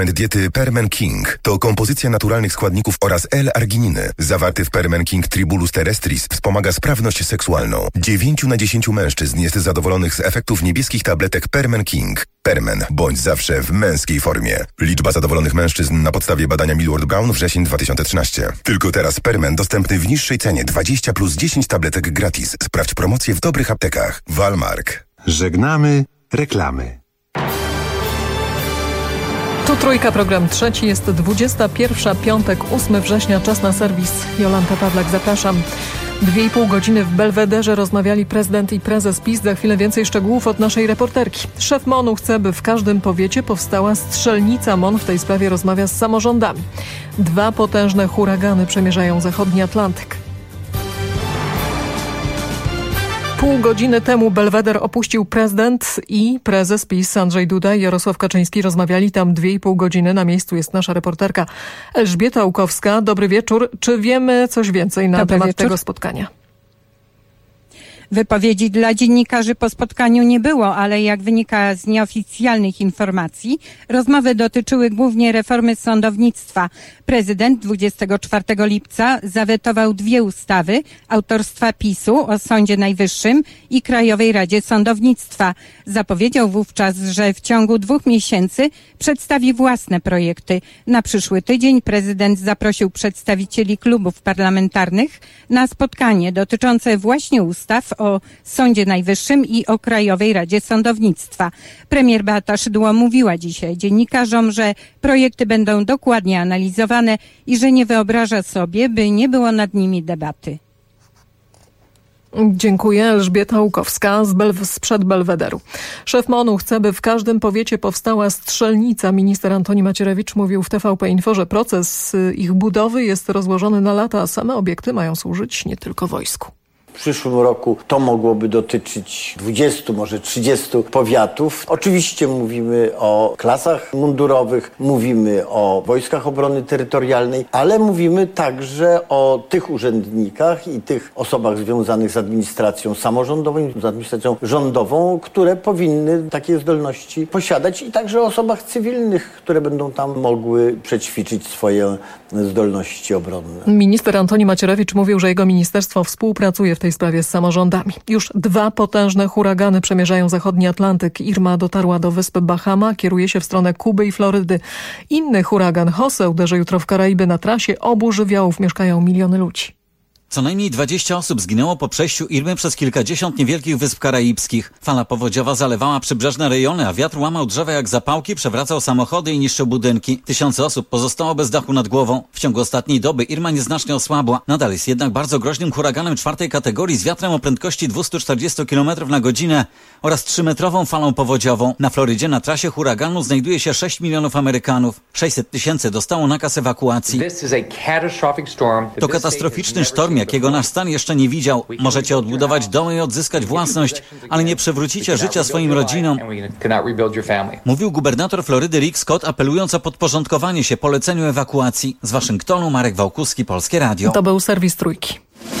Diety Permen King to kompozycja naturalnych składników oraz L-argininy. Zawarty w Permen King Tribulus terrestris wspomaga sprawność seksualną. 9 na 10 mężczyzn jest zadowolonych z efektów niebieskich tabletek Permen King. Permen, bądź zawsze w męskiej formie. Liczba zadowolonych mężczyzn na podstawie badania Millward Brown wrzesień 2013. Tylko teraz Permen dostępny w niższej cenie 20 plus 10 tabletek gratis. Sprawdź promocję w dobrych aptekach. Walmark. Żegnamy reklamy. Tu Trójka, program trzeci, jest 21, piątek, 8 września, czas na serwis. Jolanta Pawlak, zapraszam. 2,5 godziny w Belwederze rozmawiali prezydent i prezes PiS. Za chwilę więcej szczegółów od naszej reporterki. Szef MON-u chce, by w każdym powiecie powstała strzelnica. MON w tej sprawie rozmawia z samorządami. 2 potężne huragany przemierzają zachodni Atlantyk. Pół godziny temu Belweder opuścił prezydent i prezes PiS Andrzej Duda i Jarosław Kaczyński. Rozmawiali tam 2,5 godziny. Na miejscu jest nasza reporterka Elżbieta Łukowska. Dobry wieczór. Czy wiemy coś więcej na temat tego spotkania? Wypowiedzi dla dziennikarzy po spotkaniu nie było, ale jak wynika z nieoficjalnych informacji, rozmowy dotyczyły głównie reformy sądownictwa. Prezydent 24 lipca zawetował 2 ustawy autorstwa PiS-u o Sądzie Najwyższym i Krajowej Radzie Sądownictwa. Zapowiedział wówczas, że w ciągu 2 miesięcy przedstawi własne projekty. Na przyszły tydzień prezydent zaprosił przedstawicieli klubów parlamentarnych na spotkanie dotyczące właśnie ustaw o Sądzie Najwyższym i o Krajowej Radzie Sądownictwa. Premier Beata Szydło mówiła dzisiaj dziennikarzom, że projekty będą dokładnie analizowane i że nie wyobraża sobie, by nie było nad nimi debaty. Dziękuję. Elżbieta Łukowska sprzed Belwederu. Szef MON-u chce, by w każdym powiecie powstała strzelnica. Minister Antoni Macierewicz mówił w TVP Info, że proces ich budowy jest rozłożony na lata, a same obiekty mają służyć nie tylko wojsku. W przyszłym roku to mogłoby dotyczyć 20, może 30 powiatów. Oczywiście mówimy o klasach mundurowych, mówimy o wojskach obrony terytorialnej, ale mówimy także o tych urzędnikach i tych osobach związanych z administracją samorządową, z administracją rządową, które powinny takie zdolności posiadać i także o osobach cywilnych, które będą tam mogły przećwiczyć swoje zdolności obronne. Minister Antoni Macierewicz mówił, że jego ministerstwo współpracuje w tej sprawie z samorządami. Już 2 potężne huragany przemierzają zachodni Atlantyk. Irma dotarła do wyspy Bahama, kieruje się w stronę Kuby i Florydy. Inny huragan Jose uderzy jutro w Karaiby. Na trasie obu żywiołów mieszkają miliony ludzi. Co najmniej 20 osób zginęło po przejściu Irmy przez kilkadziesiąt niewielkich wysp karaibskich. Fala powodziowa zalewała przybrzeżne rejony, a wiatr łamał drzewa jak zapałki, przewracał samochody i niszczył budynki. Tysiące osób pozostało bez dachu nad głową. W ciągu ostatniej doby Irma nieznacznie osłabła. Nadal jest jednak bardzo groźnym huraganem 4. kategorii z wiatrem o prędkości 240 km na godzinę oraz 3-metrową falą powodziową. Na Florydzie na trasie huraganu znajduje się 6 milionów Amerykanów. 600 tysięcy dostało nakaz ewakuacji. To katastroficzny sztorm, jakiego nasz stan jeszcze nie widział. Możecie odbudować domy i odzyskać własność, ale nie przywrócicie życia swoim rodzinom. Mówił gubernator Florydy Rick Scott, apelując o podporządkowanie się poleceniu ewakuacji. Z Waszyngtonu Marek Wałkuski, Polskie Radio. To był serwis Trójki.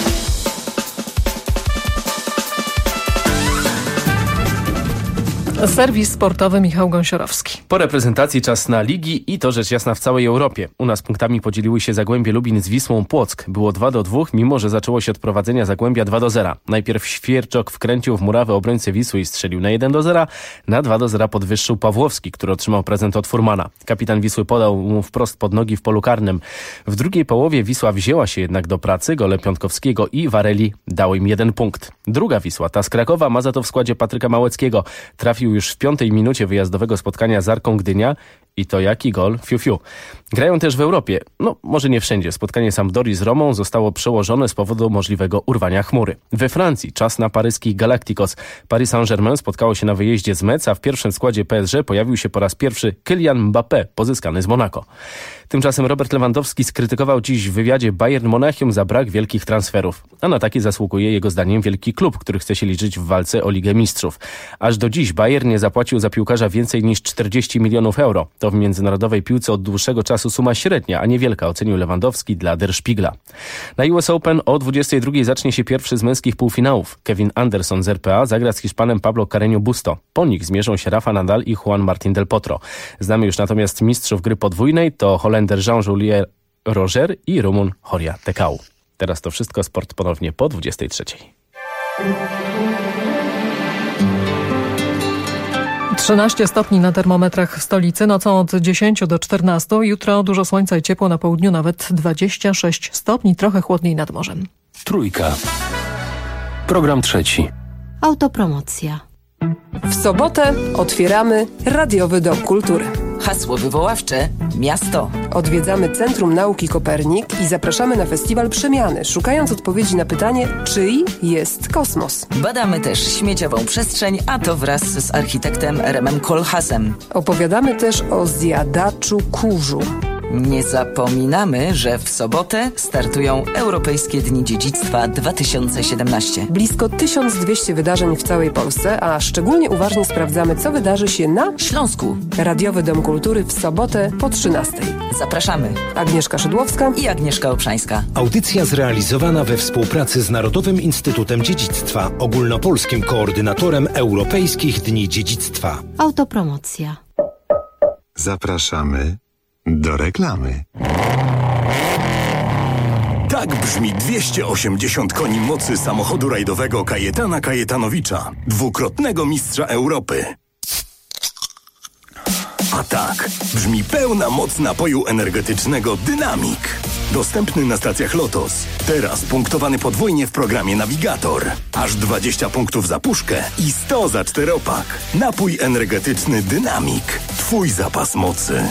Serwis sportowy Michał Gąsiorowski. Po reprezentacji czas na ligi i to rzecz jasna w całej Europie. U nas punktami podzieliły się Zagłębie Lubin z Wisłą Płock. Było 2-2, mimo że zaczęło się od prowadzenia Zagłębia 2-0. Najpierw Świerczok wkręcił w murawę obrońcę Wisły i strzelił na 1-0. Na 2-0 podwyższył Pawłowski, który otrzymał prezent od Furmana. Kapitan Wisły podał mu wprost pod nogi w polu karnym. W drugiej połowie Wisła wzięła się jednak do pracy. Gole Piątkowskiego i Wareli dały im 1 punkt. Druga Wisła, ta z Krakowa, ma za to w składzie Patryka Małeckiego. Trafił już w 5. minucie wyjazdowego spotkania z Arką Gdynia i to jaki gol, fiu. Grają też w Europie, no może nie wszędzie. Spotkanie Sampdorii z Romą zostało przełożone z powodu możliwego urwania chmury. We Francji czas na paryskich Galacticos. Paris Saint-Germain spotkało się na wyjeździe z Metz, a w pierwszym składzie PSG pojawił się po raz pierwszy Kylian Mbappé, pozyskany z Monaco. Tymczasem Robert Lewandowski skrytykował dziś w wywiadzie Bayern Monachium za brak wielkich transferów. A na takie zasługuje jego zdaniem wielki klub, który chce się liczyć w walce o Ligę Mistrzów. Aż do dziś Bayern nie zapłacił za piłkarza więcej niż 40 milionów euro. To w międzynarodowej piłce od dłuższego czasu suma średnia, a niewielka, ocenił Lewandowski dla Der Spiegla. Na US Open o 22:00 zacznie się pierwszy z męskich półfinałów. Kevin Anderson z RPA zagra z Hiszpanem Pablo Carreño Busto. Po nich zmierzą się Rafa Nadal i Juan Martín del Potro. Znamy już natomiast mistrzów gry podwójnej, to Holender Jean-Julier Roger i Rumun Horia Tecau. Teraz to wszystko, sport ponownie po 23:00. 13 stopni na termometrach w stolicy, nocą od 10 do 14. Jutro dużo słońca i ciepło, na południu nawet 26 stopni, trochę chłodniej nad morzem. Trójka. Program trzeci. Autopromocja. W sobotę otwieramy Radiowy Dom Kultury. Hasło wywoławcze: miasto. Odwiedzamy Centrum Nauki Kopernik i zapraszamy na festiwal Przemiany, szukając odpowiedzi na pytanie, czyj jest kosmos. Badamy też śmieciową przestrzeń, a to wraz z architektem Remem Koolhaasem. Opowiadamy też o zjadaczu kurzu. Nie zapominamy, że w sobotę startują Europejskie Dni Dziedzictwa 2017. Blisko 1200 wydarzeń w całej Polsce, a szczególnie uważnie sprawdzamy, co wydarzy się na Śląsku. Radiowy Dom Kultury w sobotę po 13:00. Zapraszamy. Agnieszka Szydłowska i Agnieszka Obszańska. Audycja zrealizowana we współpracy z Narodowym Instytutem Dziedzictwa, ogólnopolskim koordynatorem Europejskich Dni Dziedzictwa. Autopromocja. Zapraszamy do reklamy. Tak brzmi 280 koni mocy samochodu rajdowego Kajetana Kajetanowicza, dwukrotnego mistrza Europy. A tak brzmi pełna moc napoju energetycznego Dynamik. Dostępny na stacjach Lotos. Teraz punktowany podwójnie w programie Navigator. Aż 20 punktów za puszkę i 100 za czteropak. Napój energetyczny Dynamik. Twój zapas mocy.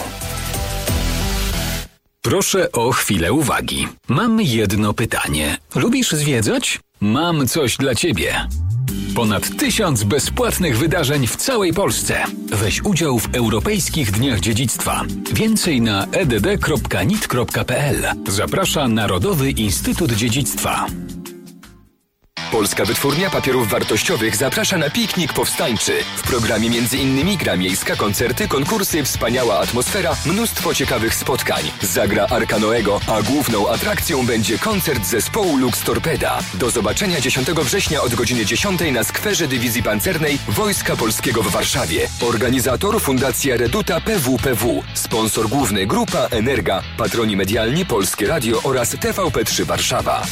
Proszę o chwilę uwagi. Mam jedno pytanie. Lubisz zwiedzać? Mam coś dla Ciebie. Ponad 1000 bezpłatnych wydarzeń w całej Polsce. Weź udział w Europejskich Dniach Dziedzictwa. Więcej na edd.nit.pl. Zaprasza Narodowy Instytut Dziedzictwa. Polska Wytwórnia Papierów Wartościowych zaprasza na piknik powstańczy. W programie m.in. gra miejska, koncerty, konkursy, wspaniała atmosfera, mnóstwo ciekawych spotkań. Zagra Arka Noego, a główną atrakcją będzie koncert zespołu Lux Torpeda. Do zobaczenia 10 września od godziny 10 na skwerze Dywizji Pancernej Wojska Polskiego w Warszawie. Organizator Fundacja Reduta PWPW. Sponsor główny Grupa Energa. Patroni medialni Polskie Radio oraz TVP3 Warszawa.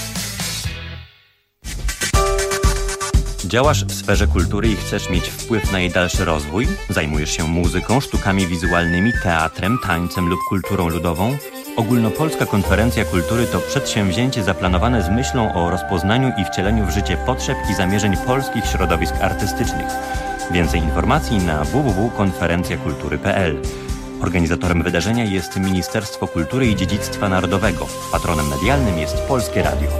Działasz w sferze kultury i chcesz mieć wpływ na jej dalszy rozwój? Zajmujesz się muzyką, sztukami wizualnymi, teatrem, tańcem lub kulturą ludową? Ogólnopolska Konferencja Kultury to przedsięwzięcie zaplanowane z myślą o rozpoznaniu i wcieleniu w życie potrzeb i zamierzeń polskich środowisk artystycznych. Więcej informacji na www.konferencjakultury.pl. Organizatorem wydarzenia jest Ministerstwo Kultury i Dziedzictwa Narodowego. Patronem medialnym jest Polskie Radio.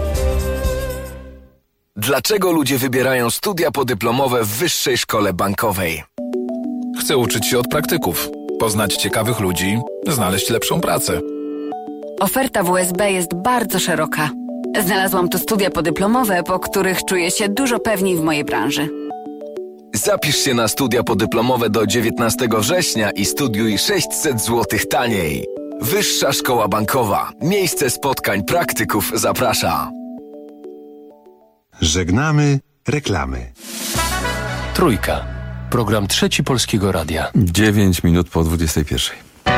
Dlaczego ludzie wybierają studia podyplomowe w Wyższej Szkole Bankowej? Chcę uczyć się od praktyków, poznać ciekawych ludzi, znaleźć lepszą pracę. Oferta WSB jest bardzo szeroka. Znalazłam tu studia podyplomowe, po których czuję się dużo pewniej w mojej branży. Zapisz się na studia podyplomowe do 19 września i studiuj 600 zł taniej. Wyższa Szkoła Bankowa. Miejsce spotkań praktyków zaprasza. Żegnamy reklamy. Trójka. Program trzeci Polskiego Radia. 9 minut po 21.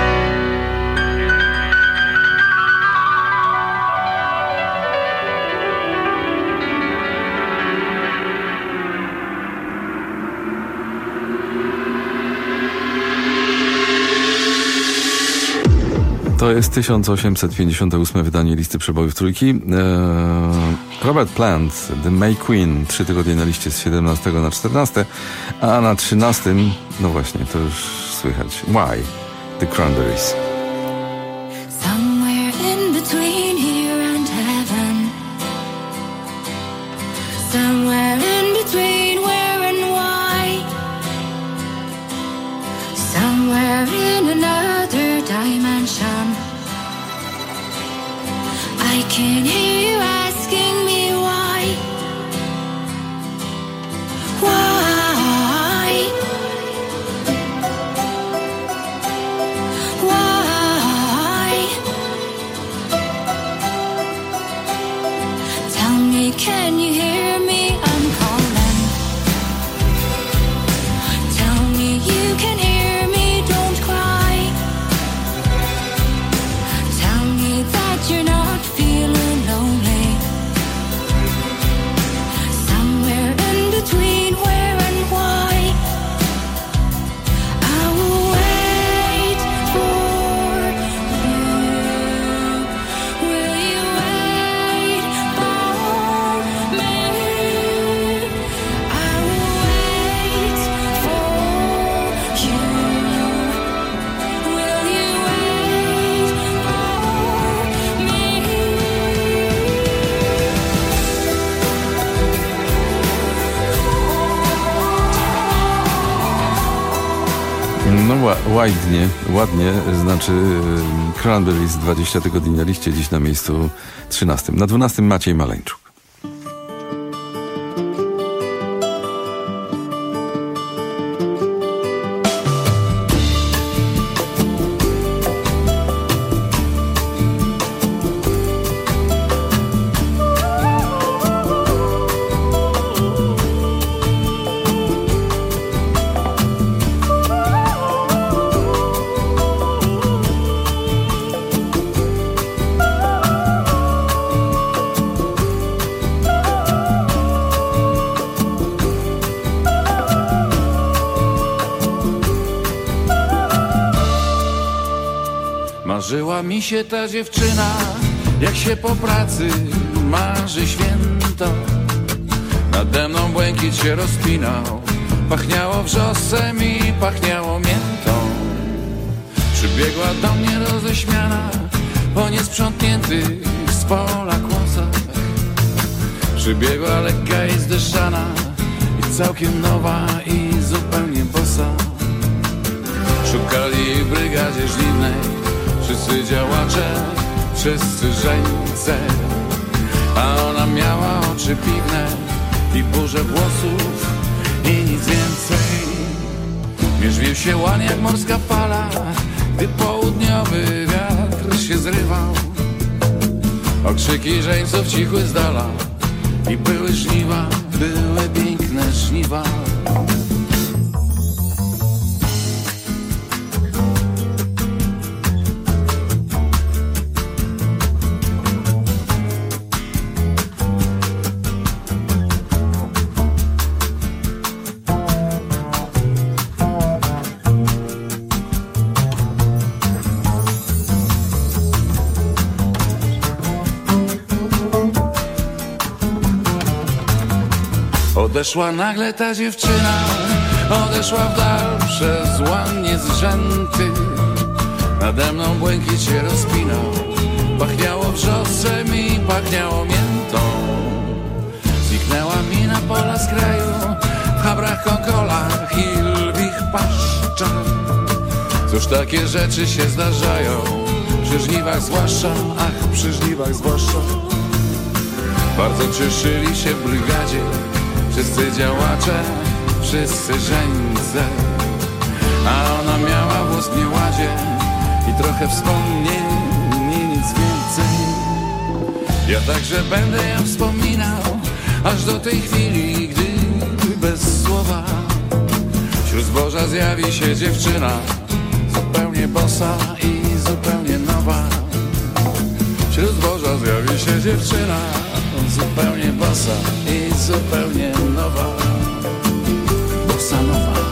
To jest 1858 wydanie listy przebojów trójki. Robert Plant, The May Queen, 3 tygodnie na liście z 17 na 14, a na 13, no właśnie, to już słychać. Why? The Cranberries. Somewhere in between here and heaven. Somewhere in between where and why. Somewhere in another dimension. I can hear you asking me why. Why? ładnie, znaczy Cranberries 20 tygodni na liście, dziś na miejscu 13. Na 12 Maciej Maleńczuk. Marzyła mi się ta dziewczyna, jak się po pracy marzy święto. Nade mną błękit się rozpinał, pachniało wrzosem i pachniało miętą. Przybiegła do mnie roześmiana po niesprzątniętych z pola kłosach. Przybiegła lekka i zdeszana i całkiem nowa i zupełnie bosa. Szukali jej w brygadzie żniwnej wszyscy działacze, wszyscy żeńce, a ona miała oczy piwne i burzę włosów i nic więcej. Mierzwił się łan jak morska fala, gdy południowy wiatr się zrywał. Okrzyki żeńców cichły z dala i były żniwa, były piękne żniwa. Odeszła nagle ta dziewczyna, odeszła w dal przez łan niezrzęty. Nade mną błękit się rozpinał, pachniało wrzosem i pachniało miętą. Zniknęła mi na pola z kraju, w chabrach, konkolach i lwich paszczach. Cóż takie rzeczy się zdarzają, przy żniwach zwłaszcza, ach przy żniwach zwłaszcza. Bardzo cieszyli się w brygadzie wszyscy działacze, wszyscy żeńce, a ona miała włos w nieładzie i trochę wspomnień i nic więcej. Ja także będę ją wspominał, aż do tej chwili, gdy bez słowa wśród zboża zjawi się dziewczyna, zupełnie bosa i zupełnie nowa. Wśród zboża zjawi się dziewczyna, zupełnie bosa i zupełnie nowa. Bossa nowa.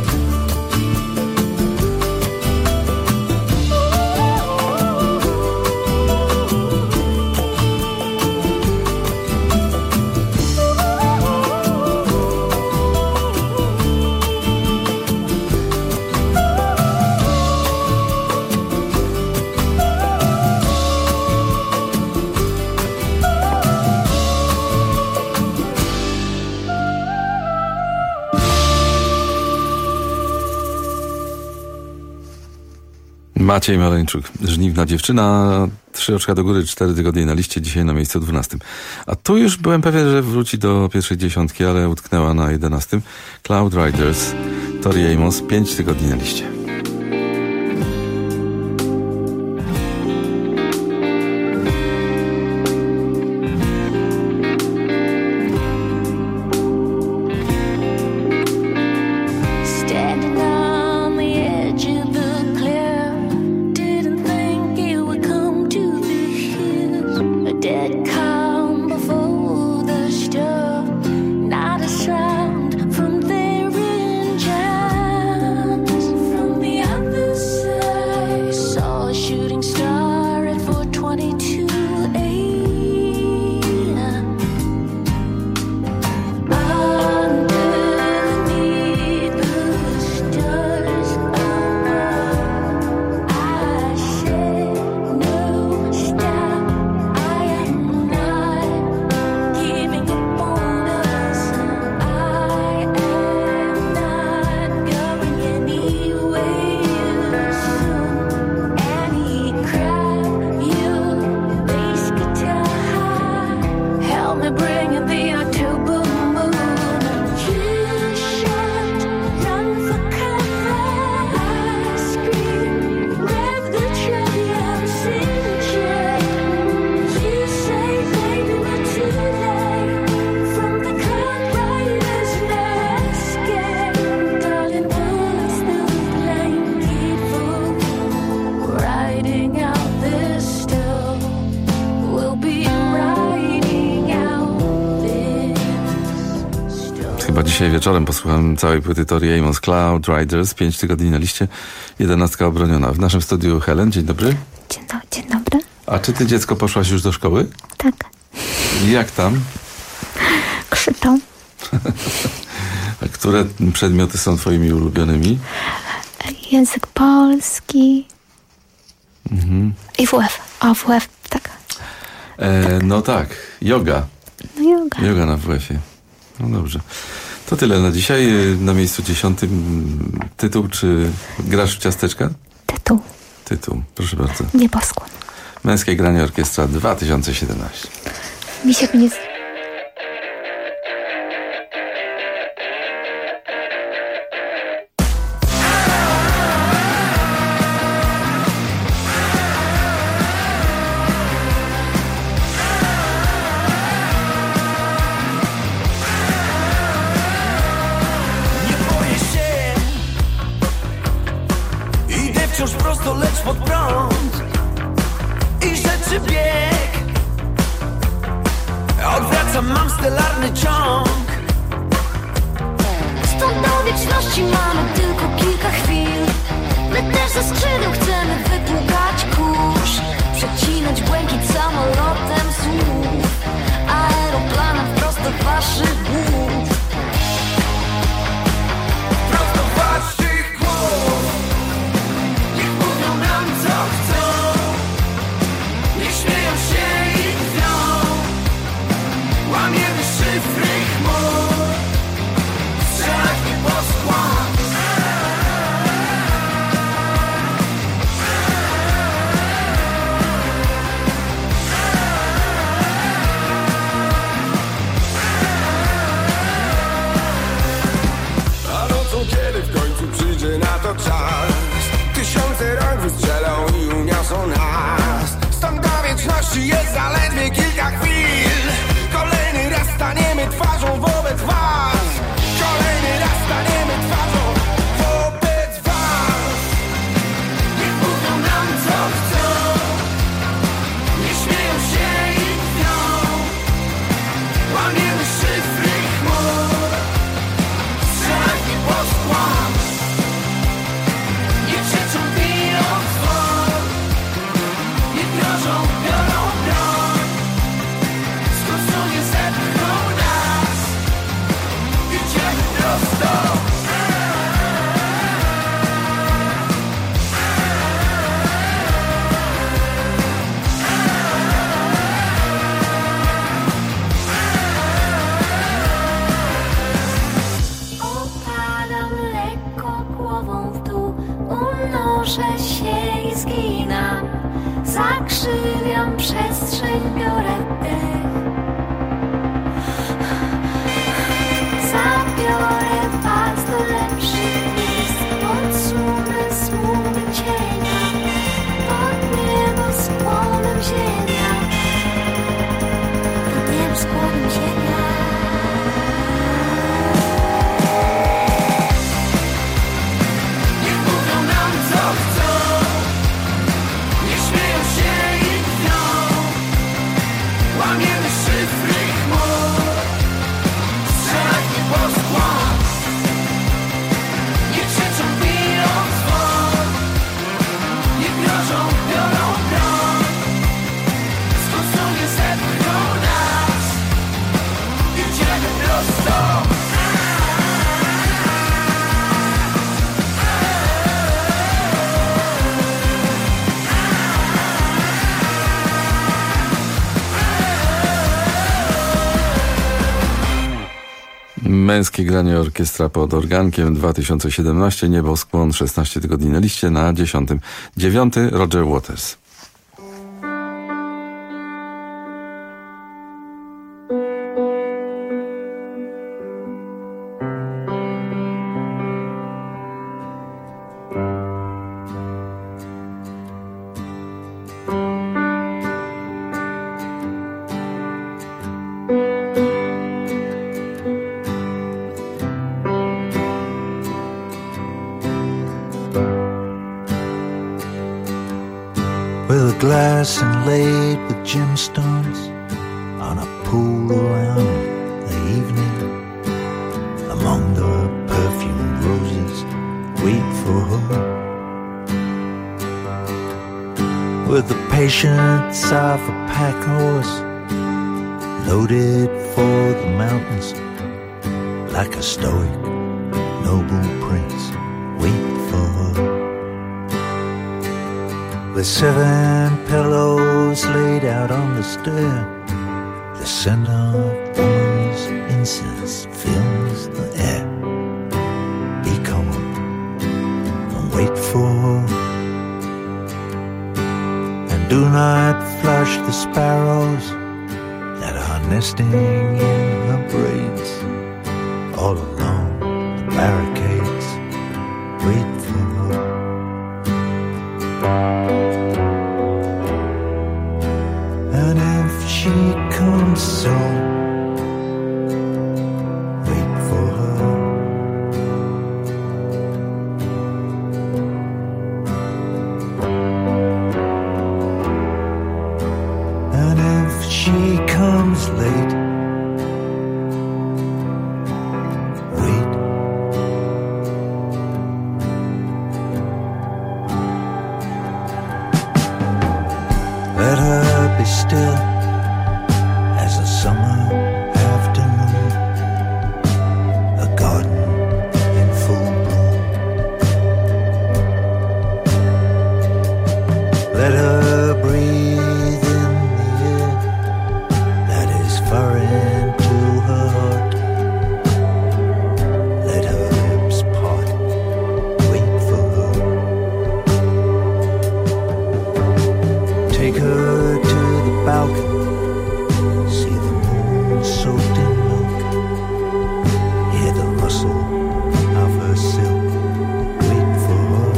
Maciej Maleńczuk, żniwna dziewczyna, 3 oczka do góry, 4 tygodnie na liście, dzisiaj na miejscu 12. A tu już byłem pewien, że wróci do pierwszej dziesiątki, ale utknęła na 11. Cloud Riders, Tori Amos, 5 tygodni na liście. From Chyba dzisiaj wieczorem posłucham całej płyty Tori Amos, Cloud Riders, 5 tygodni na liście, 11 obroniona. W naszym studiu Helen, dzień dobry. Dzień dobry. A czy ty, dziecko, poszłaś już do szkoły? Tak. I jak tam? Krzyczą. A które przedmioty są twoimi ulubionymi? Język polski. I WF. WF, tak. No tak, yoga. No yoga. Yoga na WF-ie. No dobrze. To tyle na dzisiaj. Na miejscu 10 tytuł, czy grasz w ciasteczka? Tytuł, proszę bardzo. Nieboskłon. Męskie granie orkiestra 2017. Misiek mnie... Wciąż prosto, lecz pod prąd i rzeczy bieg. Odwracam, mam stelarny ciąg. Stąd do wieczności mamy tylko kilka chwil. My też ze skrzydeł chcemy wypłukać kurz, przecinać błękit samolotem słów, aeroplanem wprost do waszych głów. Prosto do waszych głów. Niech mówią nam co chcą, niech śmieją się i drwią. Łamiemy szyfry chmur, strzelać nieboskłon. A nocą, kiedy w końcu przyjdzie na to czas, tysiące rąk wystrzelą i uniosą nas. Stąd do wieczności jest zaledwie kilka chwil. Kolejny raz staniemy twarzą wobec was. Kolejny raz staniemy twarzą wobec was. Niech mówią nam co chcą, niech śmieją się i drwią. Łamiemy szyfry chmur, strzelać nieboskłon. Nie krzyczą, biją dzwon, nie grożą, biorą broń. Skąd nie zepchną nas, idziemy prosto. Opadam lekko głową w dół, unoszę się i zginam. Zakrzywiam przestrzeń, biorę dech. Zabiorę was do lepszych miejsc, pod słumy cienia, pod nieboskłonem ziemia, pod nieboskłonem ziemia. Niech mówią nam co chcą, niech śmieją się i drwią. Łamiemy szyfry chmur, strzelać nieboskłon. Nie krzyczą, biją dzwon, nie grożą, biorą broń. Skąd nie zepchną nas, idziemy prosto. Męskie granie orkiestra pod organkiem 2017, Nieboskłon, 16 tygodni na liście, na 10. 9. Roger Waters. With a glass inlaid with gemstones on a pool around the evening, a for her. With the patience of a pack horse, loaded for the mountains, like a stoic, noble prince, wait for her. With 7 pillows laid out on the stair, the scent of woman's incense fills the air. Be calm and wait for her. And do not flush the sparrows that are nesting in her braids. All along the barricades, wait for her. And if she comes soon, wait for her. And if she comes late, wait. Let her be still as a summer afternoon, a garden in full bloom. Let her breathe in the air that is foreign to her heart. Let her lips part, wait for her. Take her to the balcony, see the moon soaked in milk, hear the rustle of her silk, wait for her.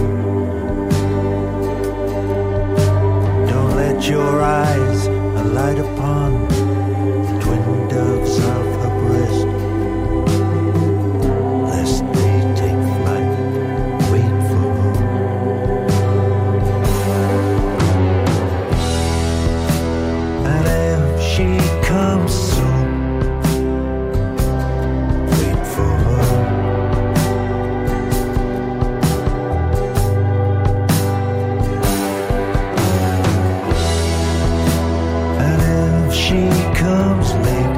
Don't let your eyes alight upon the twin doves of her breast, lest they take flight, wait for her. And if she comes soon, wait for her. And if she comes late,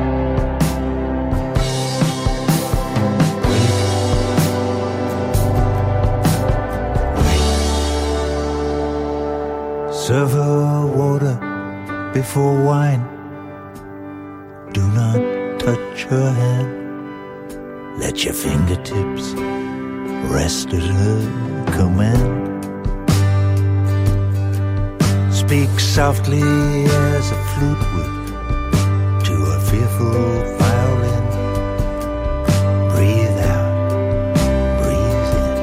serve her water before wine. Do not touch her hand. Let your fingertips rest at her command. Speak softly as a flute would to a fearful violin. Breathe out, breathe in.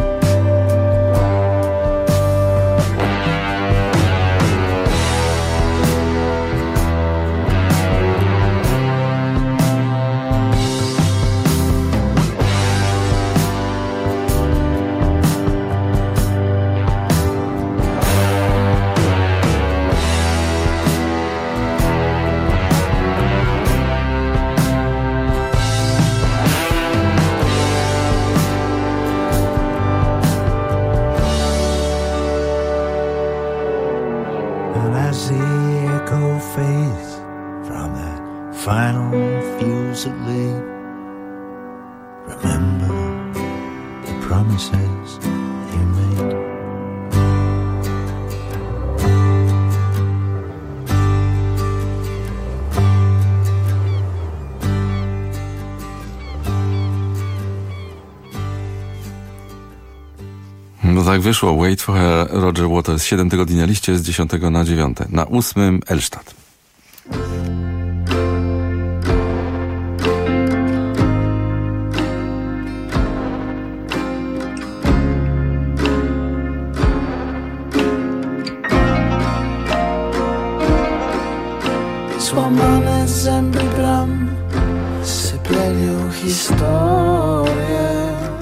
And as the echo fades from that final fusillade, remember the promises you made. No tak wyszło. Wait for her, Roger Waters. 7 tygodni na liście z 10 na 9. Na 8 Elstadt. Złamane zęby bram sypienią historię.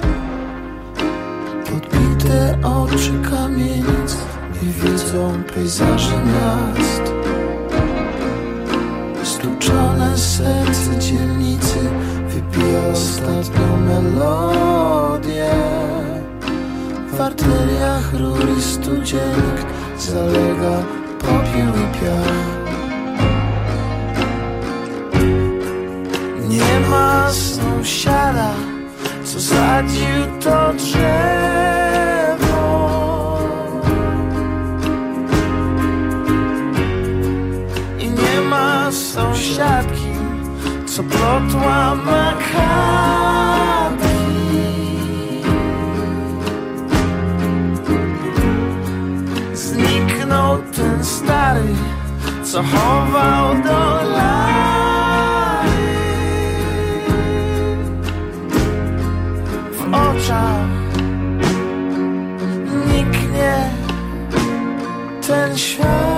Podbite oczy kamienic nie widzą pejzaży miast. Stłuczone serce dzielnicy wypija ostatnią melodię. W arteriach rur i studzienik zalega popiół i piach. Nie ma sąsiada, co sadził to drzewo. I nie ma sąsiadki, co plotła makatki. Zniknął ten stary, co chował dolary. W oczach niknie ten świat.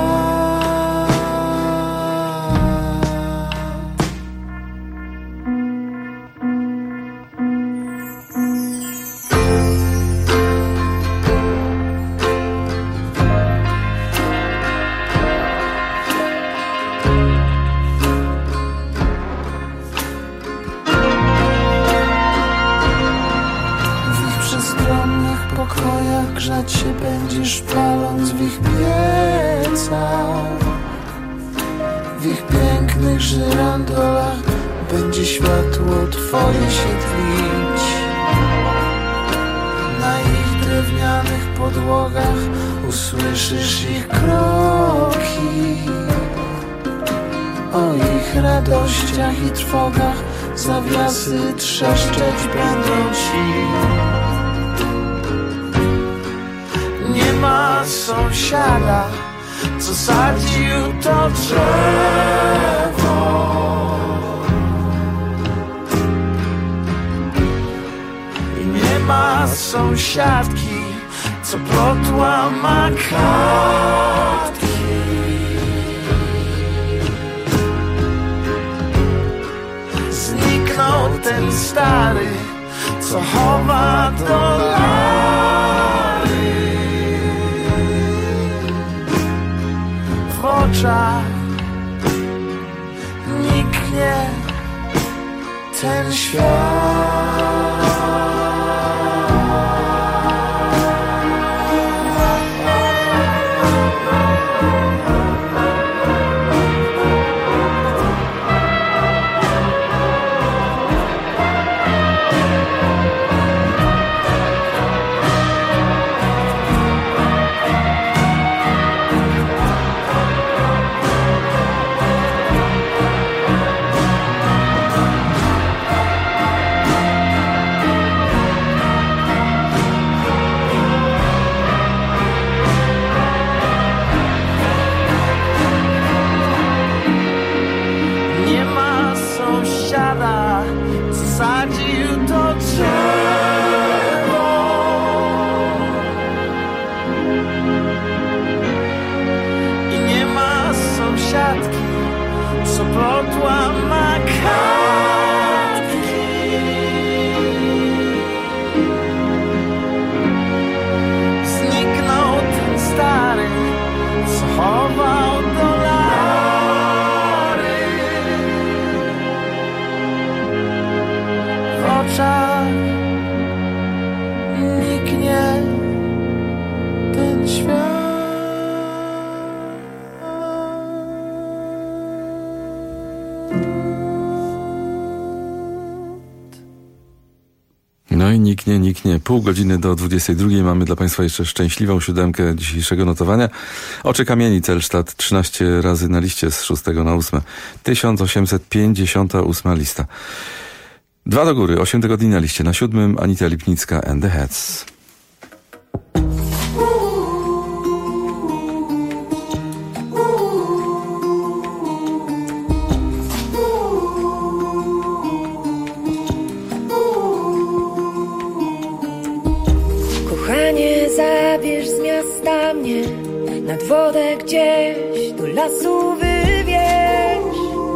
Grzać się będziesz paląc w ich piecach. W ich pięknych żyrandolach będzie światło twoje się tlić. Na ich drewnianych podłogach usłyszysz ich kroki. O ich radościach i trwogach zawiasy trzeszczeć będą ci. Nie ma sąsiada, co sadził to drzewo. I nie ma sąsiadki, co plotła makatki. Zniknął ten stary, co chowa dolary. W oczach niknie ten świat. Zasadził to drzewo. I nie ma sąsiadki, co plotła makatki. Zniknął ten stary, co chował dolary. W oczach niknie ten świat. No i niknie. Pół godziny do 22. Mamy dla Państwa jeszcze szczęśliwą siódemkę dzisiejszego notowania. Oczy kamieni, Celsztat, 13 razy na liście z 6 na 8. 1858 lista. 2 do góry, 8 tygodni na liście. Na 7 Anita Lipnicka and the Heads. Kochanie, zabierz z miasta mnie nad wodę gdzieś do lasu wywieź.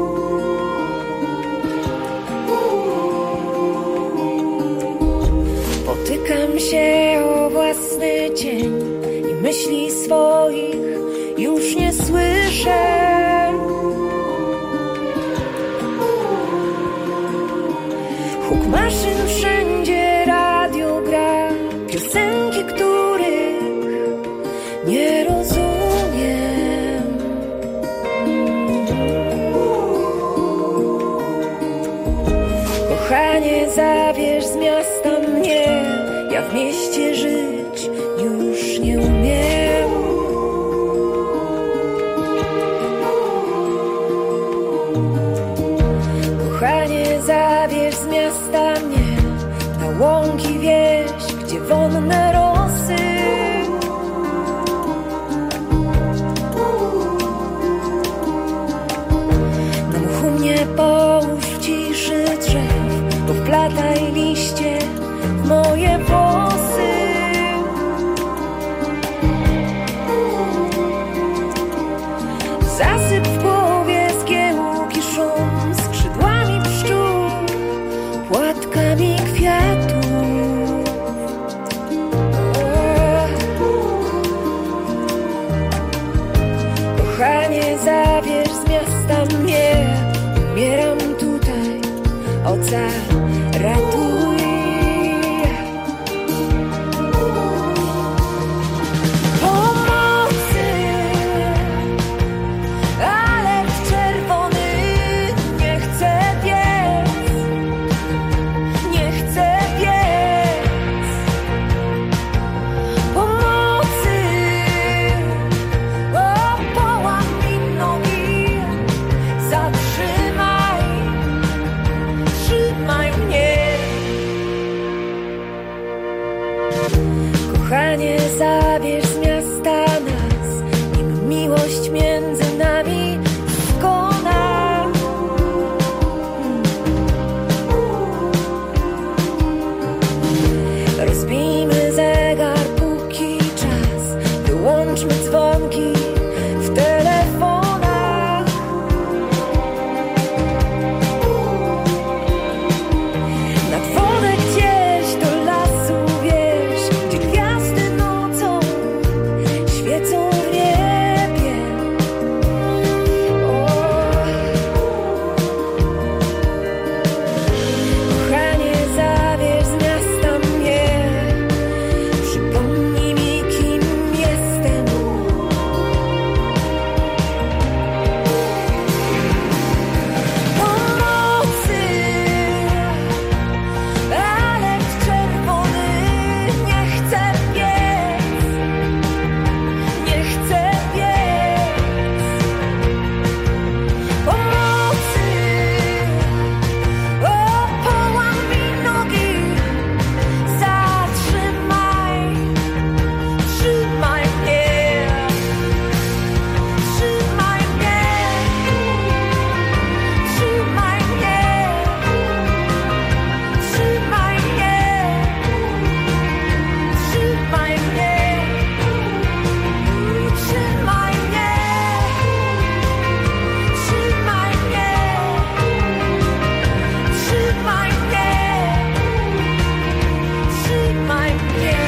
Potykam się o własny cień i myśli swoich już nie słyszę. Huk maszyn wszędzie, radio gra piosenki, które zabierz z miasta mnie, ja w mieście żyć już nie umiem. Kochanie, zabierz z miasta mnie na łąki wieś, gdzie wonne rosy. Na mchu mnie połóż w ciszy drzew, powplataj liście w moje włosy. Zasyp w głowie zgiełki szum, skrzydłami pszczół, płatkami kwiatów. Kochanie, zabierz z miasta mnie, umieram tutaj, ocal ratuj. Pomocy, ale czerwony nie chcę biec, nie chcę biec. Pomocy, o, połam mi nogi, zatrzymaj, trzymaj mnie. Kochanie, zabierz z miasta nas, nim miłość między nami skona. Rozbijmy zegar, póki czas, wyłączmy dzwonki w telefonach. Nad wodę gdzieś do lasu wieś, gdzie gwiazdy nocą świecą w niebie. O, kochanie, zabierz z miasta mnie, przypomnij mi, kim jestem. Pomocy, ale czerwony nie chcę biec, nie chcę biec. Pomocy, o, połam mi nogi, zatrzymaj, trzymaj mnie, trzymaj mnie, trzymaj mnie, trzymaj mnie, trzymaj mnie, trzymaj mnie, trzymaj mnie, trzymaj mnie.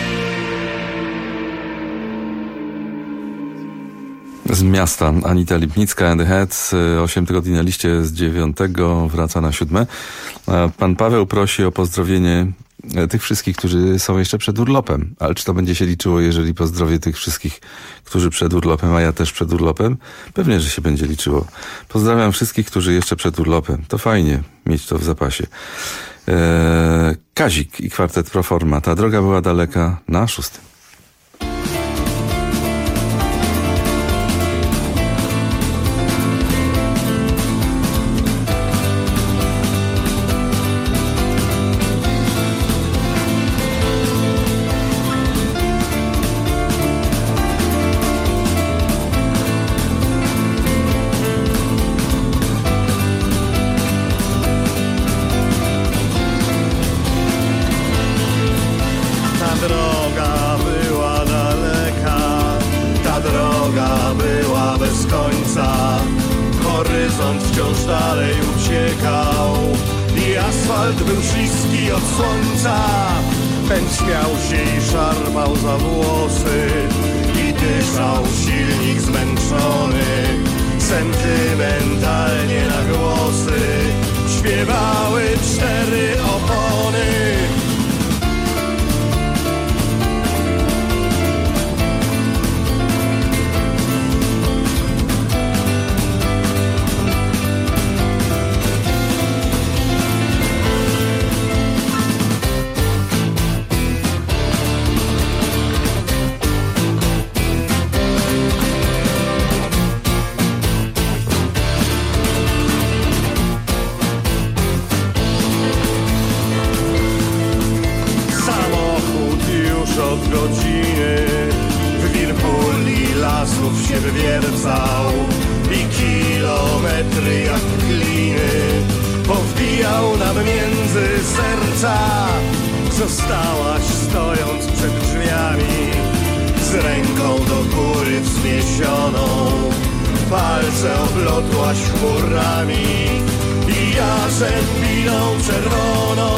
Z miasta Anita Lipnicka and the Heads, 8 tygodni na liście z 9, wraca na 7. Pan Paweł prosi o pozdrowienie tych wszystkich, którzy są jeszcze przed urlopem. Ale czy to będzie się liczyło, jeżeli pozdrowię tych wszystkich, którzy przed urlopem, a ja też przed urlopem? Pewnie, że się będzie liczyło. Pozdrawiam wszystkich, którzy jeszcze przed urlopem. To fajnie mieć to w zapasie. Kazik i kwartet Proforma. Ta droga była daleka, na 6. Ta droga była daleka, ta droga była bez końca. Horyzont wciąż dalej uciekał i asfalt był śliski od słońca. Pęd śmiał się i szarpał za włosy i dyszał silnik zmęczony. Sentymentalnie na głosy śpiewały 4 opony. obracał i kilometry jak kliny powbijał nam między serca. Zostałaś stojąc przed drzwiami z ręką do góry wzniesioną. Palce oblotłaś chmurami i ja rzepiną czerwoną.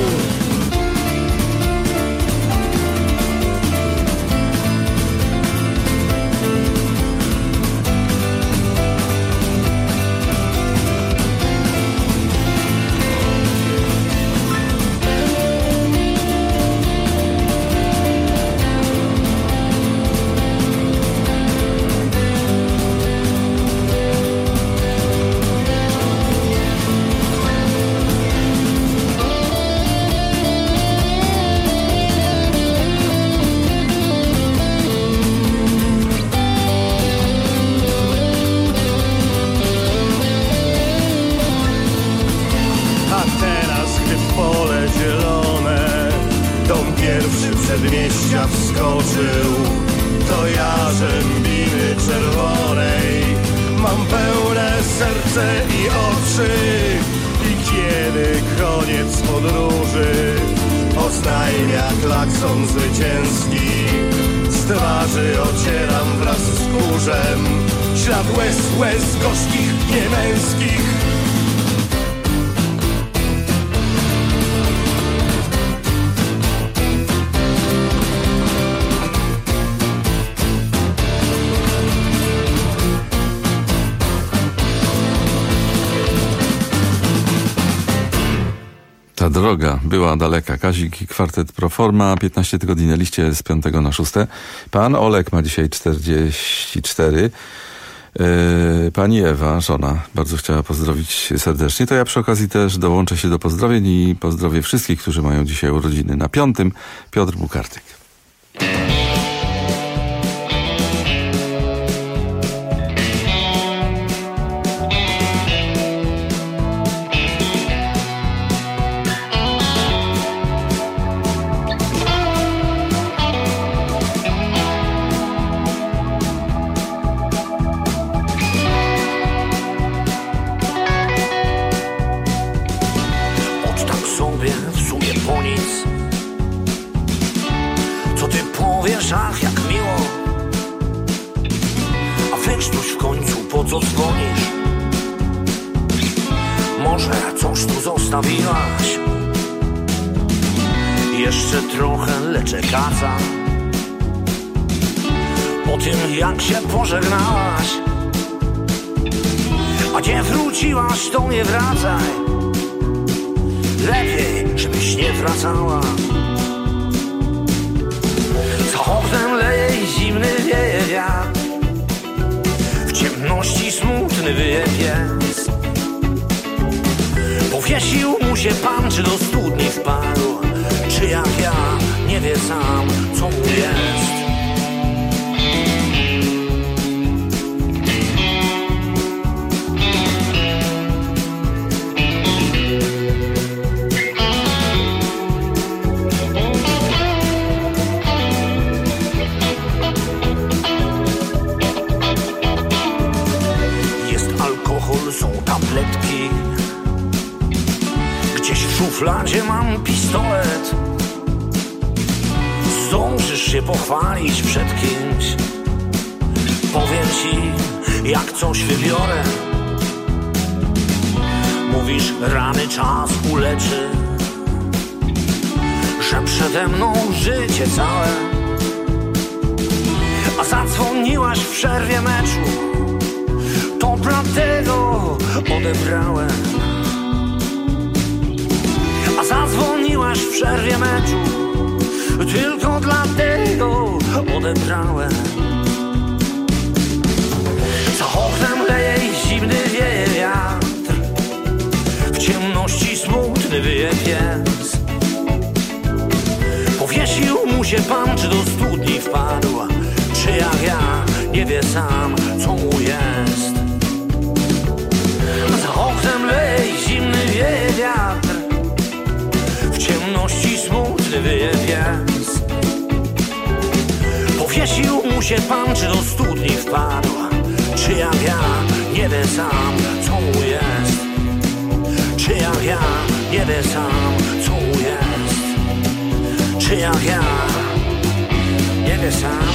Przedmieścia wskoczył, to ja Rzębiny Czerwonej. Mam pełne serce i oczy i kiedy koniec podróży oznajmia klakson zwycięski, z twarzy ocieram wraz z kurzem ślad łez gorzkich, niemęskich. Ta droga była daleka. Kazik i kwartet Proforma, 15 tygodni na liście z 5 na 6. Pan Olek ma dzisiaj 44. Pani Ewa, żona, bardzo chciała pozdrowić serdecznie. To ja przy okazji też dołączę się do pozdrowień i pozdrowię wszystkich, którzy mają dzisiaj urodziny. Na 5. Piotr Bukartyk. Ach, jak miło. A wiesz coś w końcu, po co dzwonisz? Może coś tu zostawiłaś? Jeszcze trochę leczę kaca. Po tym jak się pożegnałaś, a gdzie wróciłaś, to nie wracaj. Lepiej, żebyś nie wracała. Za oknem leje i zimny wieje wiatr, w ciemności smutny wyje pies. Powiesił mu się pan, czy do studni wpadł, czy jak ja, nie wie sam, co mu jest. Są tabletki, gdzieś w szufladzie mam pistolet. Zdążysz się pochwalić przed kimś, powiem ci, jak coś wybiorę. Mówisz, rany czas uleczy, że przede mną życie całe. A zadzwoniłaś w przerwie meczu, to dlatego odebrałem. A zadzwoniłaś w przerwie meczu, tylko dlatego odebrałem. Za oknem leje i zimny wieje wiatr, w ciemności smutny wyje pies. Powiesił mu się pan, czy do studni wpadł, czy jak ja, nie wie sam, co mu jest. Za oknem leje i zimny wieje wiatr, w ciemności smutny wyje pies. Powiesił mu się pan, czy do studni wpadł, czy Czy jak ja nie wiem sam, co mu jest? Czy jak ja nie wiem sam, co mu jest? Czy jak ja nie wiem sam?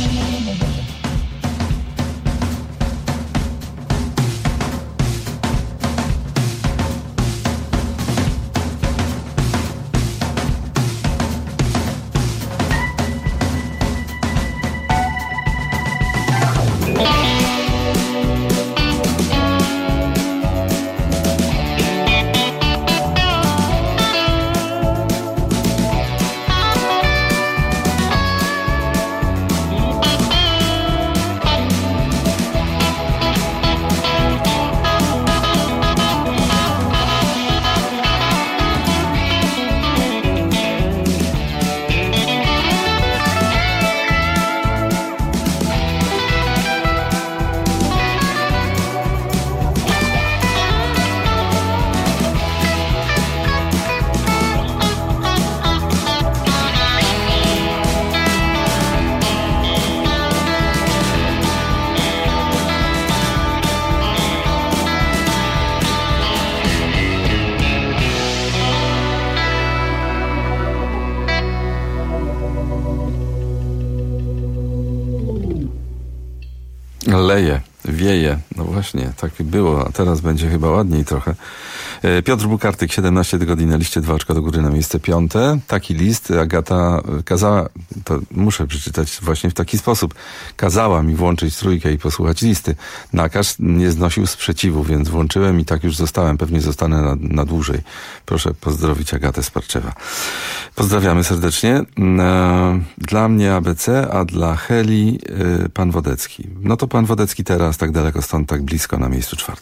Leje, wieje. No właśnie, tak było, a teraz będzie chyba ładniej trochę. Piotr Bukartyk, 17 tygodni na liście, 2 oczka do góry na miejsce 5. Taki list Agata kazała, to muszę przeczytać właśnie w taki sposób. Kazała mi włączyć trójkę i posłuchać listy. Nakaz nie znosił sprzeciwu, więc włączyłem i tak już zostałem. Pewnie zostanę na dłużej. Proszę pozdrowić Agatę z Parczewa. Pozdrawiamy serdecznie. Dla mnie ABC, a dla Heli pan Wodecki. No to pan Wodecki teraz, tak daleko stąd, tak blisko, na miejscu 4.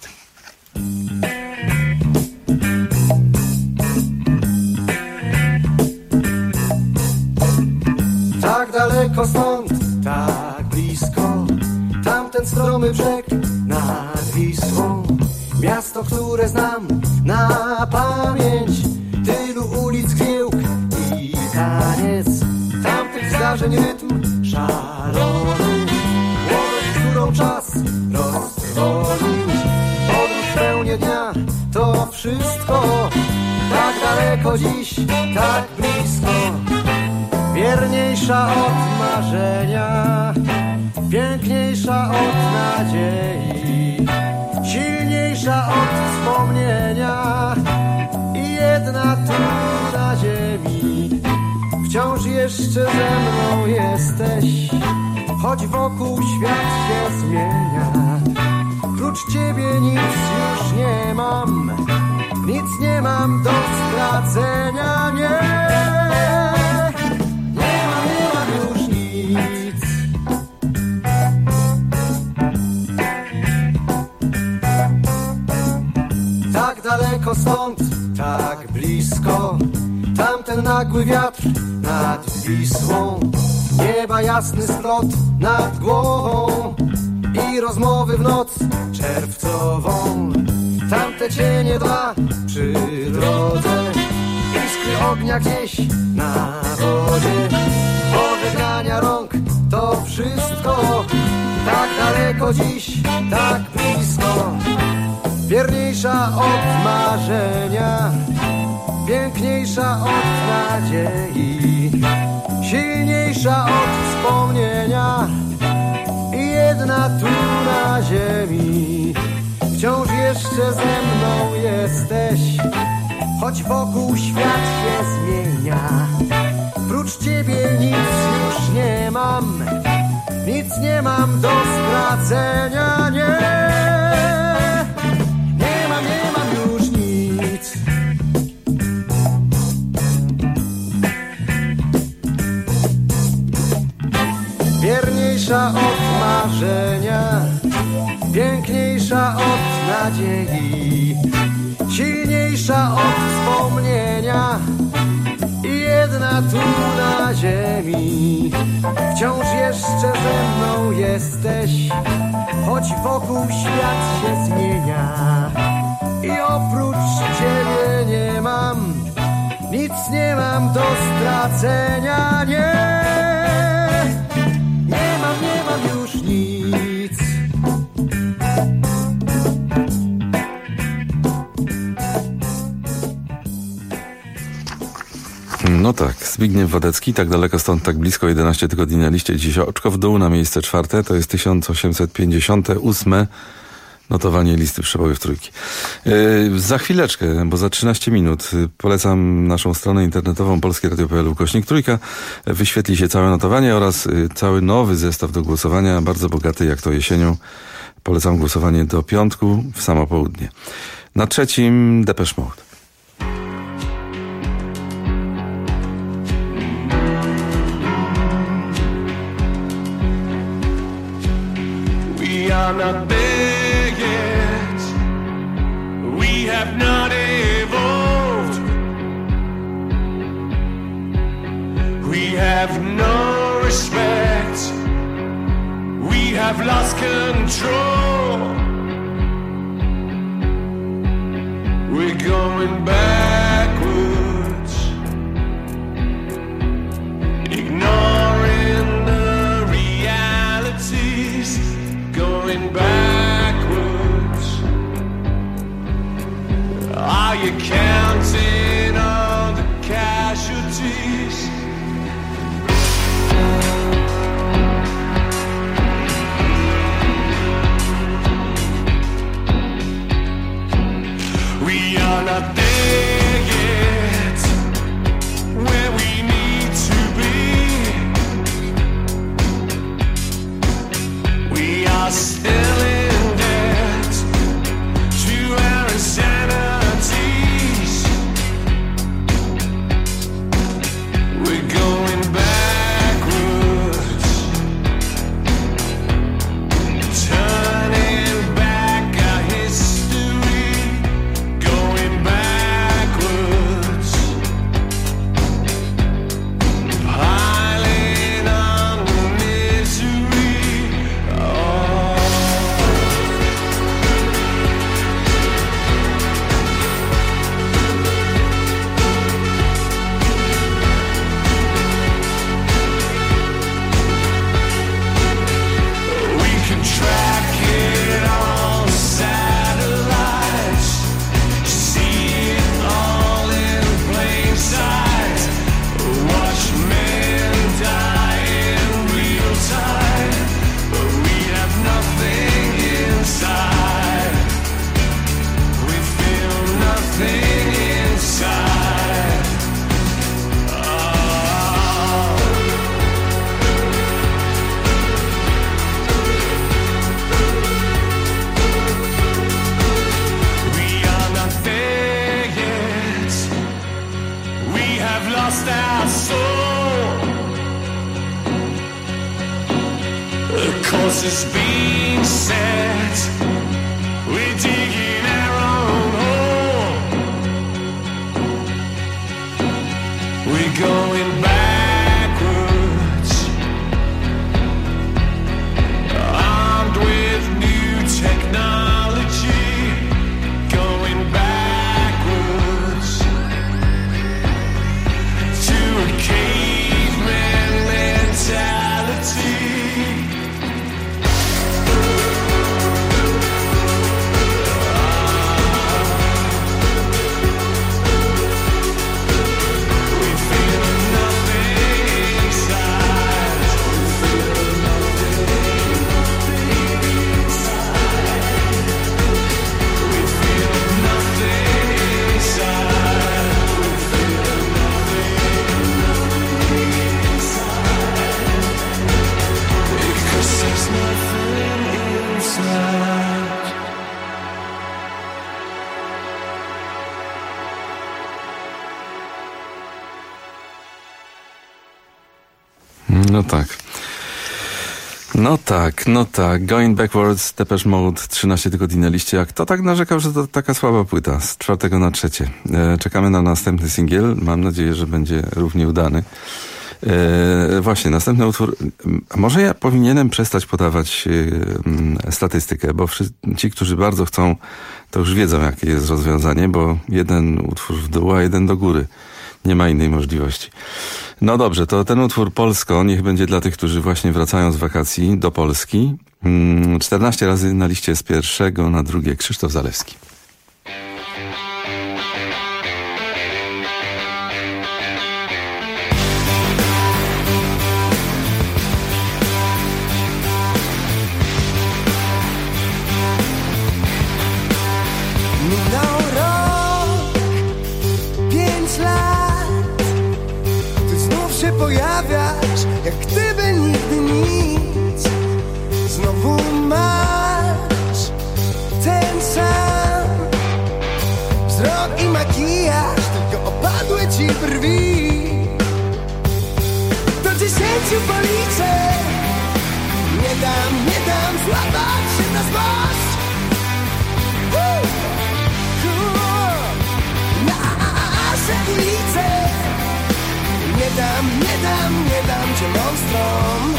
Tak daleko stąd, tak blisko, tamten stromy brzeg nad Wisłą. Miasto, które znam na pamięć, tylu ulic, giełk i taniec, tamtych zdarzeń rytm szalony, młodość, którą czas roztrwonił. Podróż w pełni dnia, to wszystko, tak daleko dziś, tak blisko. Wierniejsza od marzenia, piękniejsza od nadziei, silniejsza od wspomnienia i jedna tu na ziemi. Wciąż jeszcze ze mną jesteś, choć wokół świat się zmienia. Prócz ciebie nic już nie mam, nic nie mam do stracenia, nie. Tak daleko stąd, tak blisko, tamten nagły wiatr nad Wisłą. Nieba jasny splot nad głową i rozmowy w noc czerwcową. Tamte cienie dwa przy drodze, iskry ognia gdzieś na wodzie. Pożegnania rąk, to wszystko, tak daleko dziś, tak blisko. Wierniejsza od marzenia, piękniejsza od nadziei, silniejsza od wspomnienia i jedna tu na ziemi. Wciąż jeszcze ze mną jesteś, choć wokół świat się zmienia. Prócz ciebie nic już nie mam, nic nie mam do stracenia, nie. Nie mam już nic. Wierniejsza od marzenia, piękniejsza od nadziei, silniejsza od wspomnienia i jedna tu na ziemi. Wciąż jeszcze ze mną jesteś, choć wokół świat się zmienia. I oprócz ciebie nie mam, nic nie mam do stracenia, nie. Nie mam już nic. No tak, Zbigniew Wadecki, tak daleko stąd, tak blisko, 11 tygodni na liście. Dziś oczko w dół na miejsce 4, to jest 1858 notowanie listy przebojów trójki. Za chwileczkę, bo za 13 minut polecam naszą stronę internetową polskieradio.pl/trójka. Wyświetli się całe notowanie oraz cały nowy zestaw do głosowania, bardzo bogaty jak to jesienią. Polecam głosowanie do piątku w samo południe. Na trzecim Depeche Mode. We are not there yet. We have not evolved. We have no respect. We have lost control. We're going backwards, ignoring the realities, going backwards. Are you counting all the casualties? We are not there yet, where we need to be. We are still in debt to our insanities. We're going backwards, turning back our history, going backwards, piling on the misery. Oh. We can track it on satellites, see it all in plain sight, watch men die in real time, but we have nothing inside. We feel nothing inside. Oh. We are not there yet. We have lost our soul. The course is being set. We're digging our own hole. We're going backwards, armed with new technology, going backwards to a caveman mentality. We feel nothing inside. We feel nothing inside. We feel nothing inside. We feel nothing inside. Because there's nothing inside. No tak. No tak, no tak. Going Backwards, Depeche Mode, 13 tygodni na liście. Jak to tak narzekał, że to taka słaba płyta z 4 na 3. Czekamy na następny singiel. Mam nadzieję, że będzie równie udany. Właśnie, następny utwór. Może ja powinienem przestać podawać statystykę, bo ci, którzy bardzo chcą, to już wiedzą, jakie jest rozwiązanie, bo jeden utwór w dół, a jeden do góry. Nie ma innej możliwości. No dobrze, to ten utwór Polsko niech będzie dla tych, którzy właśnie wracają z wakacji do Polski. 14 razy na liście z 1 na 2 Krzysztof Zalewski. jak gdyby nigdy nic. Znowu masz ten sam wzrok i makijaż, tylko opadły ci brwi. Do 10 policzę, nie dam złapać się na złość. Nasze ulice, nie dam cię monstrom.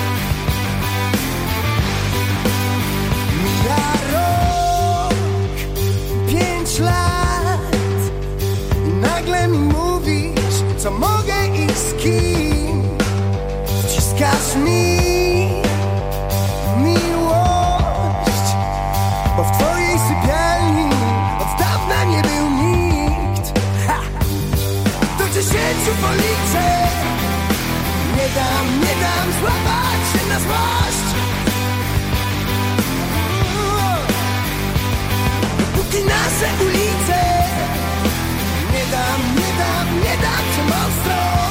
Mija rok, 5 lat i nagle mi mówisz, co mogę i z kim. Wciskasz mi miłość, bo w twojej sypialni od dawna nie był nikt. Ha! Do 10 policzę, nie dam złapać się na złość. Póki nasze ulice, nie dam cię monstrom.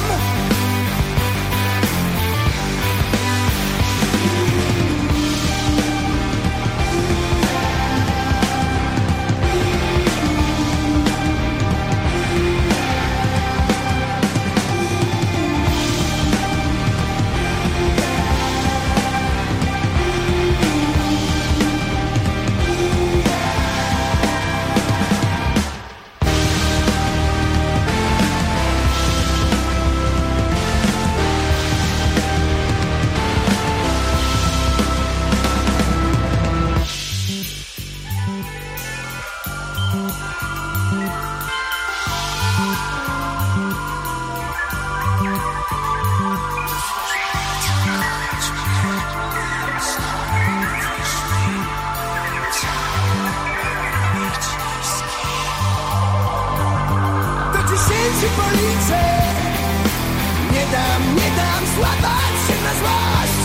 Nie dam złapać się na złość.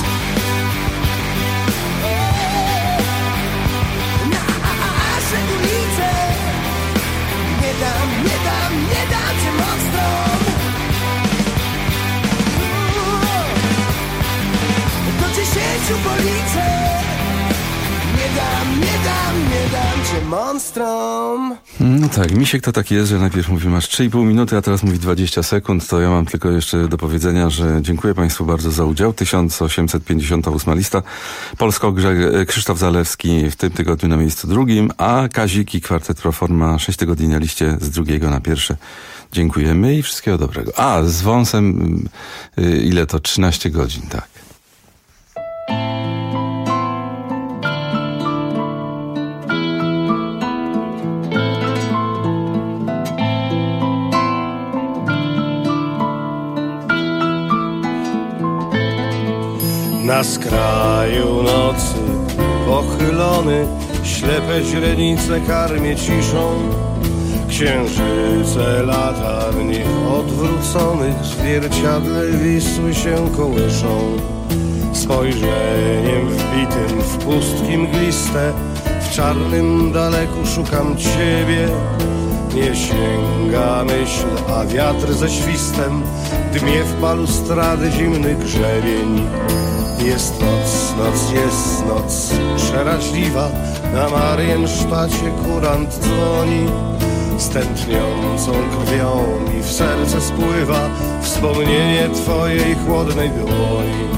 Nasze ulice, nie dam cię monstrom. Do 10 policzę, nie dam cię monstrom. No tak, Misiek to taki jest, że najpierw mówi masz 3,5 minuty, a teraz mówi 20 sekund, to ja mam tylko jeszcze do powiedzenia, że dziękuję Państwu bardzo za udział. 1858 lista. Polska o grze Krzysztof Zalewski w tym tygodniu na miejscu drugim, a Kazik i kwartet Proforma 6 tygodni na liście z drugiego na pierwsze. Dziękujemy i wszystkiego dobrego. A, z wąsem ile to? 13 godzin, tak. Na skraju nocy pochylony, ślepe źrenice karmię ciszą. Księżyce latarni odwróconych w zwierciadle Wisły się kołyszą. Spojrzeniem wbitym w pustki mgliste, w czarnym daleku szukam ciebie. Nie sięga myśl, a wiatr ze świstem dmie w balustrady zimny grzebień. Jest noc przeraźliwa, na Mariensztacie kurant dzwoni. Z tętniącą krwią mi w serce spływa wspomnienie twojej chłodnej dłoni.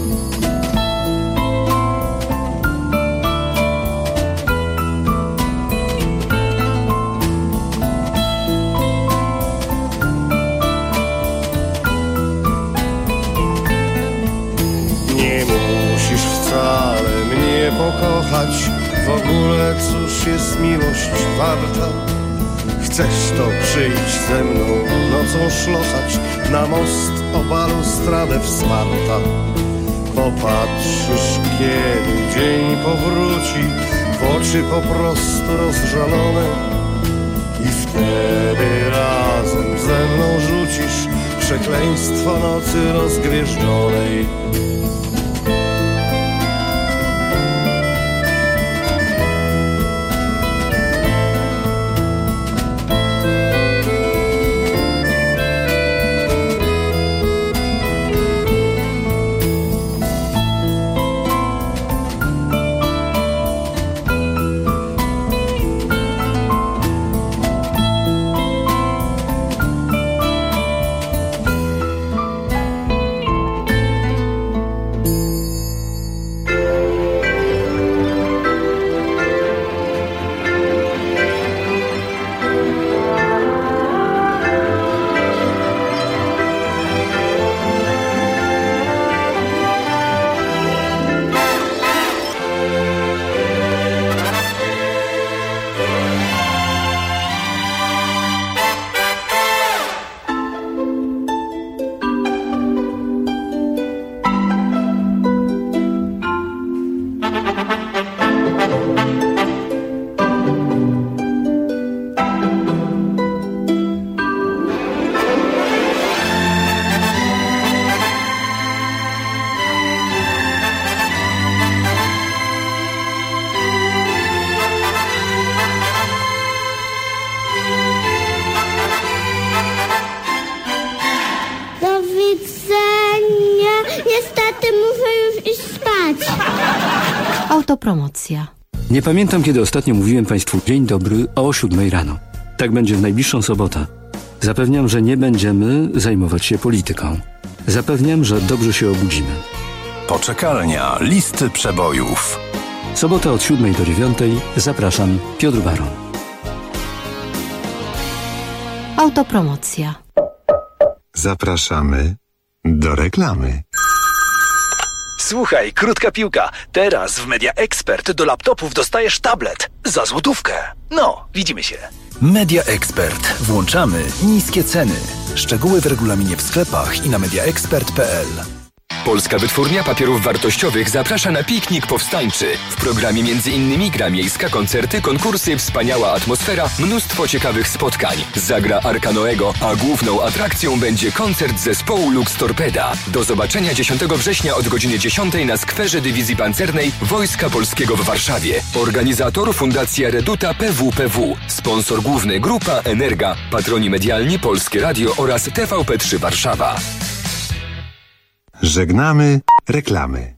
Pokochać w ogóle, cóż jest miłość warta? Chcesz to przyjść ze mną nocą szlochać na most o balustradę wsparta. Popatrzysz, kiedy dzień powróci w oczy po prostu rozżalone i wtedy razem ze mną rzucisz przekleństwo nocy rozgwieżdżonej. Autopromocja. Nie pamiętam, kiedy ostatnio mówiłem Państwu dzień dobry o 7 rano. Tak będzie w najbliższą sobotę. Zapewniam, że nie będziemy zajmować się polityką. Zapewniam, że dobrze się obudzimy. Poczekalnia listy przebojów. Sobota od 7 do 9. Zapraszam, Piotr Baron. Autopromocja. Zapraszamy do reklamy. Słuchaj, krótka piłka. Teraz w Media Expert do laptopów dostajesz tablet za złotówkę. No, widzimy się. Media Expert. Włączamy niskie ceny. Szczegóły w regulaminie w sklepach i na mediaexpert.pl. Polska Wytwórnia Papierów Wartościowych zaprasza na piknik powstańczy. W programie m.in. gra miejska, koncerty, konkursy, wspaniała atmosfera, mnóstwo ciekawych spotkań. Zagra Arka Noego, a główną atrakcją będzie koncert zespołu Lux Torpeda. Do zobaczenia 10 września od godziny 10 na skwerze Dywizji Pancernej Wojska Polskiego w Warszawie. Organizator Fundacja Reduta PWPW. Sponsor główny Grupa Energa. Patroni medialni Polskie Radio oraz TVP3 Warszawa. Żegnamy reklamy.